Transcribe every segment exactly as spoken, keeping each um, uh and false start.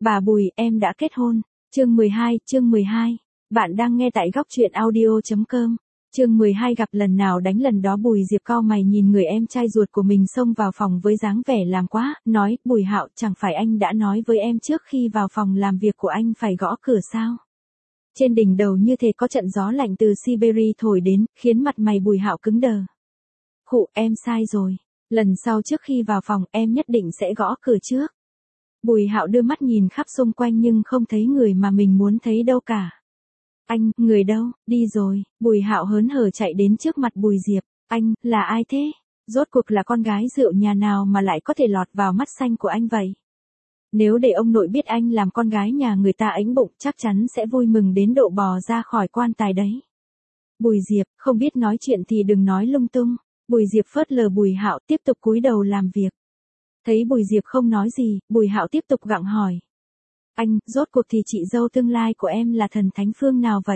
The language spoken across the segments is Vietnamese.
Bà Bùi, em đã kết hôn. Chương mười hai, chương mười hai. Bạn đang nghe tại góc truyện audio.com. Chương mười hai gặp lần nào đánh lần đó. Bùi Diệp cau mày nhìn người em trai ruột của mình xông vào phòng với dáng vẻ làm quá, nói, Bùi Hạo, chẳng phải anh đã nói với em trước khi vào phòng làm việc của anh phải gõ cửa sao? Trên đỉnh đầu như thể có trận gió lạnh từ Siberia thổi đến, khiến mặt mày Bùi Hạo cứng đờ. Khụ, em sai rồi. Lần sau trước khi vào phòng em nhất định sẽ gõ cửa trước. Bùi Hạo đưa mắt nhìn khắp xung quanh nhưng không thấy người mà mình muốn thấy đâu cả. Anh, người đâu, đi rồi. Bùi Hạo hớn hở chạy đến trước mặt Bùi Diệp. Anh, là ai thế? Rốt cuộc là con gái rượu nhà nào mà lại có thể lọt vào mắt xanh của anh vậy? Nếu để ông nội biết anh làm con gái nhà người ta ánh bụng chắc chắn sẽ vui mừng đến độ bò ra khỏi quan tài đấy. Bùi Diệp, không biết nói chuyện thì đừng nói lung tung. Bùi Diệp phớt lờ Bùi Hạo tiếp tục cúi đầu làm việc. Thấy Bùi Diệp không nói gì, Bùi Hạo tiếp tục gặng hỏi. Anh, rốt cuộc thì chị dâu tương lai của em là thần thánh phương nào vậy?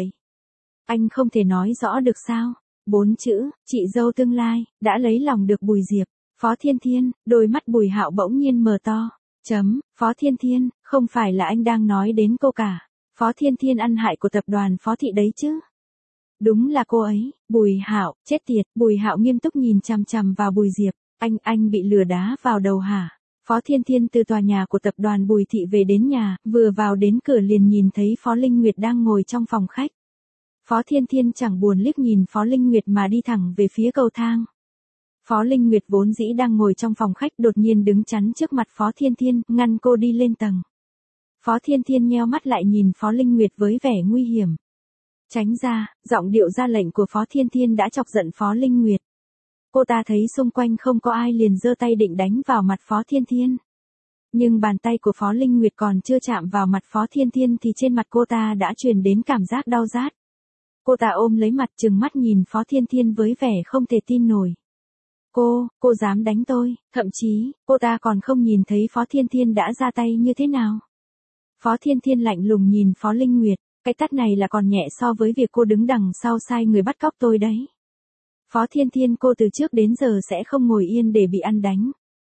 Anh không thể nói rõ được sao? Bốn chữ, chị dâu tương lai, đã lấy lòng được Bùi Diệp. Phó Thiên Thiên, đôi mắt Bùi Hạo bỗng nhiên mở to. Chấm, Phó Thiên Thiên, không phải là anh đang nói đến cô cả. Phó Thiên Thiên ăn hại của tập đoàn Phó Thị đấy chứ? Đúng là cô ấy. Bùi Hạo, chết tiệt. Bùi Hạo nghiêm túc nhìn chằm chằm vào Bùi Diệp. Anh, anh bị lừa đá vào đầu hả? Phó Thiên Thiên từ tòa nhà của tập đoàn Bùi Thị về đến nhà, vừa vào đến cửa liền nhìn thấy Phó Linh Nguyệt đang ngồi trong phòng khách. Phó Thiên Thiên chẳng buồn liếc nhìn Phó Linh Nguyệt mà đi thẳng về phía cầu thang. Phó Linh Nguyệt vốn dĩ đang ngồi trong phòng khách đột nhiên đứng chắn trước mặt Phó Thiên Thiên, ngăn cô đi lên tầng. Phó Thiên Thiên nheo mắt lại nhìn Phó Linh Nguyệt với vẻ nguy hiểm. Tránh ra, giọng điệu ra lệnh của Phó Thiên Thiên đã chọc giận Phó Linh Nguyệt. Cô ta thấy xung quanh không có ai liền giơ tay định đánh vào mặt Phó Thiên Thiên. Nhưng bàn tay của Phó Linh Nguyệt còn chưa chạm vào mặt Phó Thiên Thiên thì trên mặt cô ta đã truyền đến cảm giác đau rát. Cô ta ôm lấy mặt trừng mắt nhìn Phó Thiên Thiên với vẻ không thể tin nổi. Cô, cô dám đánh tôi, thậm chí, cô ta còn không nhìn thấy Phó Thiên Thiên đã ra tay như thế nào. Phó Thiên Thiên lạnh lùng nhìn Phó Linh Nguyệt, cái tát này là còn nhẹ so với việc cô đứng đằng sau sai người bắt cóc tôi đấy. Phó Thiên Thiên, cô từ trước đến giờ sẽ không ngồi yên để bị ăn đánh.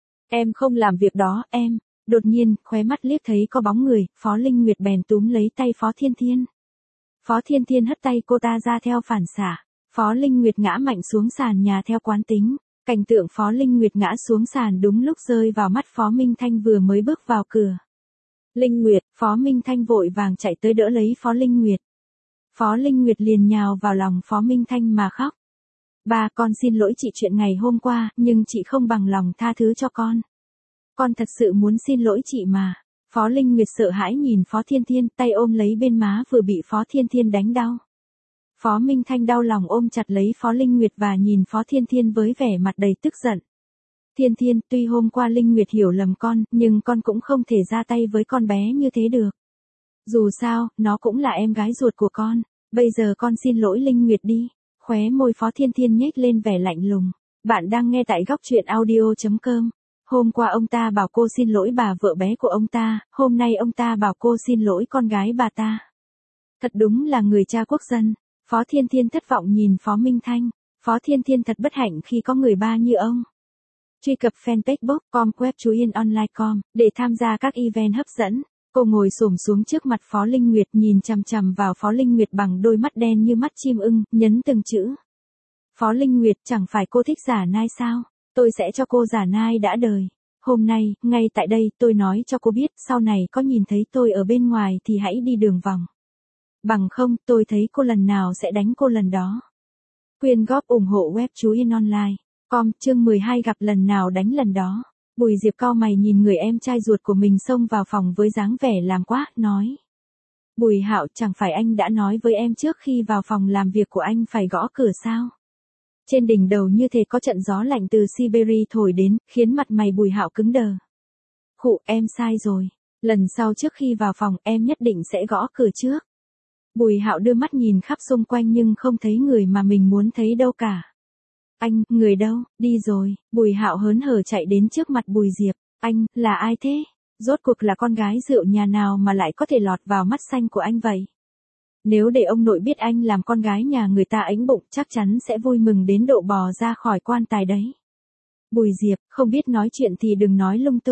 Em không làm việc đó, em. Đột nhiên, khóe mắt liếc thấy có bóng người, Phó Linh Nguyệt bèn túm lấy tay Phó Thiên Thiên. Phó Thiên Thiên hất tay cô ta ra theo phản xạ. Phó Linh Nguyệt ngã mạnh xuống sàn nhà theo quán tính. Cảnh tượng Phó Linh Nguyệt ngã xuống sàn đúng lúc rơi vào mắt Phó Minh Thanh vừa mới bước vào cửa. Linh Nguyệt, Phó Minh Thanh vội vàng chạy tới đỡ lấy Phó Linh Nguyệt. Phó Linh Nguyệt liền nhào vào lòng Phó Minh Thanh mà khóc. Ba, con xin lỗi chị chuyện ngày hôm qua, nhưng chị không bằng lòng tha thứ cho con. Con thật sự muốn xin lỗi chị mà. Phó Linh Nguyệt sợ hãi nhìn Phó Thiên Thiên, tay ôm lấy bên má vừa bị Phó Thiên Thiên đánh đau. Phó Minh Thanh đau lòng ôm chặt lấy Phó Linh Nguyệt và nhìn Phó Thiên Thiên với vẻ mặt đầy tức giận. Thiên Thiên, tuy hôm qua Linh Nguyệt hiểu lầm con, nhưng con cũng không thể ra tay với con bé như thế được. Dù sao, nó cũng là em gái ruột của con. Bây giờ con xin lỗi Linh Nguyệt đi. Khóe môi Phó Thiên Thiên nhếch lên vẻ lạnh lùng. Bạn đang nghe tại góc truyện audio.com. Hôm qua ông ta bảo cô xin lỗi bà vợ bé của ông ta, hôm nay ông ta bảo cô xin lỗi con gái bà ta. Thật đúng là người cha quốc dân. Phó Thiên Thiên thất vọng nhìn Phó Minh Thanh. Phó Thiên Thiên thật bất hạnh khi có người ba như ông. Truy cập fanpage book com web chú yên online chấm com để tham gia các event hấp dẫn. Cô ngồi xổm xuống trước mặt Phó Linh Nguyệt nhìn chằm chằm vào Phó Linh Nguyệt bằng đôi mắt đen như mắt chim ưng, nhấn từng chữ. Phó Linh Nguyệt, chẳng phải cô thích giả nai sao? Tôi sẽ cho cô giả nai đã đời. Hôm nay, ngay tại đây, tôi nói cho cô biết, sau này có nhìn thấy tôi ở bên ngoài thì hãy đi đường vòng. Bằng không, tôi thấy cô lần nào sẽ đánh cô lần đó. Quyên góp ủng hộ web chú yên online chấm com. Chương mười hai gặp lần nào đánh lần đó. Bùi Diệp cau mày nhìn người em trai ruột của mình xông vào phòng với dáng vẻ làm quá, nói. Bùi Hạo, chẳng phải anh đã nói với em trước khi vào phòng làm việc của anh phải gõ cửa sao? Trên đỉnh đầu như thể có trận gió lạnh từ Siberia thổi đến, khiến mặt mày Bùi Hạo cứng đờ. Khụ, em sai rồi. Lần sau trước khi vào phòng em nhất định sẽ gõ cửa trước. Bùi Hạo đưa mắt nhìn khắp xung quanh nhưng không thấy người mà mình muốn thấy đâu cả. Anh, người đâu, đi rồi. Bùi Hạo hớn hở chạy đến trước mặt Bùi Diệp. Anh, là ai thế? Rốt cuộc là con gái rượu nhà nào mà lại có thể lọt vào mắt xanh của anh vậy? Nếu để ông nội biết anh làm con gái nhà người ta ánh bụng chắc chắn sẽ vui mừng đến độ bò ra khỏi quan tài đấy. Bùi Diệp, không biết nói chuyện thì đừng nói lung tung.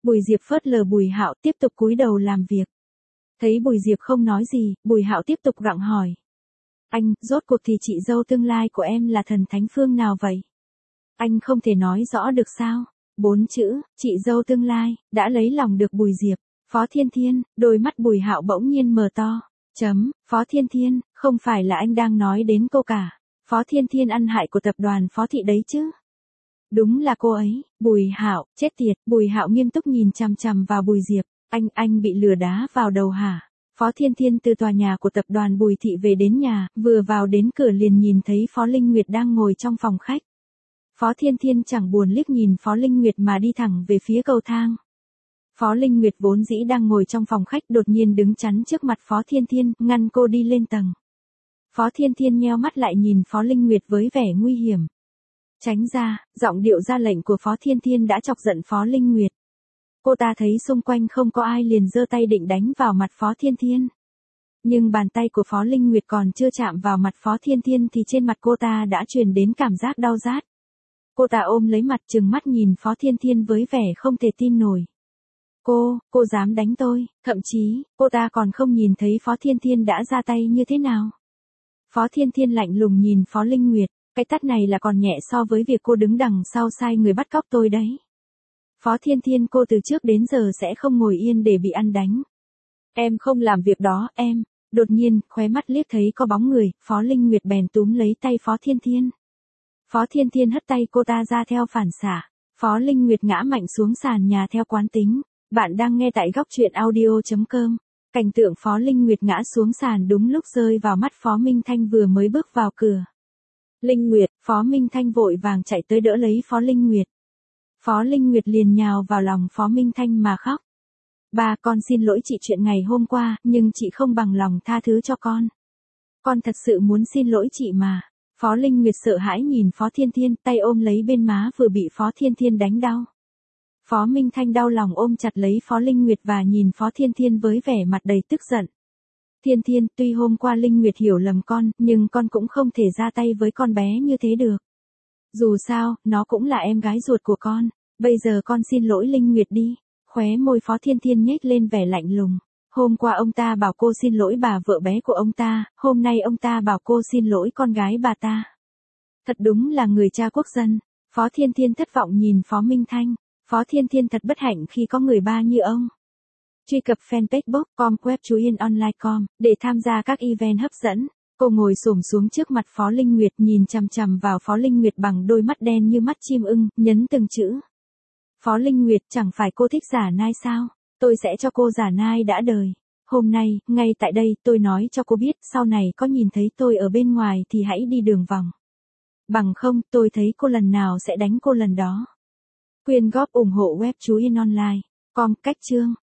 Bùi Diệp phớt lờ Bùi Hạo tiếp tục cúi đầu làm việc. Thấy Bùi Diệp không nói gì, Bùi Hạo tiếp tục gặng hỏi. Anh, rốt cuộc thì chị dâu tương lai của em là thần thánh phương nào vậy? Anh không thể nói rõ được sao? Bốn chữ, chị dâu tương lai, đã lấy lòng được Bùi Diệp. Phó Thiên Thiên, đôi mắt Bùi Hạo bỗng nhiên mở to. Chấm, Phó Thiên Thiên, không phải là anh đang nói đến cô cả. Phó Thiên Thiên ăn hại của tập đoàn Phó Thị đấy chứ? Đúng là cô ấy. Bùi Hạo, chết tiệt. Bùi Hạo nghiêm túc nhìn chằm chằm vào Bùi Diệp. Anh, anh bị lừa đá vào đầu hả? Phó Thiên Thiên từ tòa nhà của tập đoàn Bùi Thị về đến nhà, vừa vào đến cửa liền nhìn thấy Phó Linh Nguyệt đang ngồi trong phòng khách. Phó Thiên Thiên chẳng buồn liếc nhìn Phó Linh Nguyệt mà đi thẳng về phía cầu thang. Phó Linh Nguyệt vốn dĩ đang ngồi trong phòng khách đột nhiên đứng chắn trước mặt Phó Thiên Thiên, ngăn cô đi lên tầng. Phó Thiên Thiên nheo mắt lại nhìn Phó Linh Nguyệt với vẻ nguy hiểm. Tránh ra, giọng điệu ra lệnh của Phó Thiên Thiên đã chọc giận Phó Linh Nguyệt. Cô ta thấy xung quanh không có ai liền giơ tay định đánh vào mặt Phó Thiên Thiên. Nhưng bàn tay của Phó Linh Nguyệt còn chưa chạm vào mặt Phó Thiên Thiên thì trên mặt cô ta đã truyền đến cảm giác đau rát. Cô ta ôm lấy mặt trừng mắt nhìn Phó Thiên Thiên với vẻ không thể tin nổi. Cô, cô dám đánh tôi, thậm chí, cô ta còn không nhìn thấy Phó Thiên Thiên đã ra tay như thế nào. Phó Thiên Thiên lạnh lùng nhìn Phó Linh Nguyệt, cái tát này là còn nhẹ so với việc cô đứng đằng sau sai người bắt cóc tôi đấy. Phó Thiên Thiên, cô từ trước đến giờ sẽ không ngồi yên để bị ăn đánh. Em không làm việc đó, em. Đột nhiên, khóe mắt liếc thấy có bóng người, Phó Linh Nguyệt bèn túm lấy tay Phó Thiên Thiên. Phó Thiên Thiên hất tay cô ta ra theo phản xạ. Phó Linh Nguyệt ngã mạnh xuống sàn nhà theo quán tính. Bạn đang nghe tại góc truyện audio chấm com. Cảnh tượng Phó Linh Nguyệt ngã xuống sàn đúng lúc rơi vào mắt Phó Minh Thanh vừa mới bước vào cửa. Linh Nguyệt, Phó Minh Thanh vội vàng chạy tới đỡ lấy Phó Linh Nguyệt. Phó Linh Nguyệt liền nhào vào lòng Phó Minh Thanh mà khóc. Ba, con xin lỗi chị chuyện ngày hôm qua, nhưng chị không bằng lòng tha thứ cho con. Con thật sự muốn xin lỗi chị mà. Phó Linh Nguyệt sợ hãi nhìn Phó Thiên Thiên, tay ôm lấy bên má vừa bị Phó Thiên Thiên đánh đau. Phó Minh Thanh đau lòng ôm chặt lấy Phó Linh Nguyệt và nhìn Phó Thiên Thiên với vẻ mặt đầy tức giận. Thiên Thiên, tuy hôm qua Linh Nguyệt hiểu lầm con, nhưng con cũng không thể ra tay với con bé như thế được. Dù sao, nó cũng là em gái ruột của con. Bây giờ con xin lỗi Linh Nguyệt đi. Khóe môi Phó Thiên Thiên nhếch lên vẻ lạnh lùng. Hôm qua ông ta bảo cô xin lỗi bà vợ bé của ông ta, hôm nay ông ta bảo cô xin lỗi con gái bà ta. Thật đúng là người cha quốc dân. Phó Thiên Thiên thất vọng nhìn Phó Minh Thanh. Phó Thiên Thiên thật bất hạnh khi có người ba như ông. Truy cập fanpage book com web chú yên online chấm com để tham gia các event hấp dẫn. Cô ngồi xổm xuống trước mặt Phó Linh Nguyệt nhìn chằm chằm vào Phó Linh Nguyệt bằng đôi mắt đen như mắt chim ưng, nhấn từng chữ. Phó Linh Nguyệt, chẳng phải cô thích giả nai sao? Tôi sẽ cho cô giả nai đã đời. Hôm nay, ngay tại đây, tôi nói cho cô biết, sau này có nhìn thấy tôi ở bên ngoài thì hãy đi đường vòng. Bằng không, tôi thấy cô lần nào sẽ đánh cô lần đó. Quyên góp ủng hộ web chú yên online chấm com. Cách chương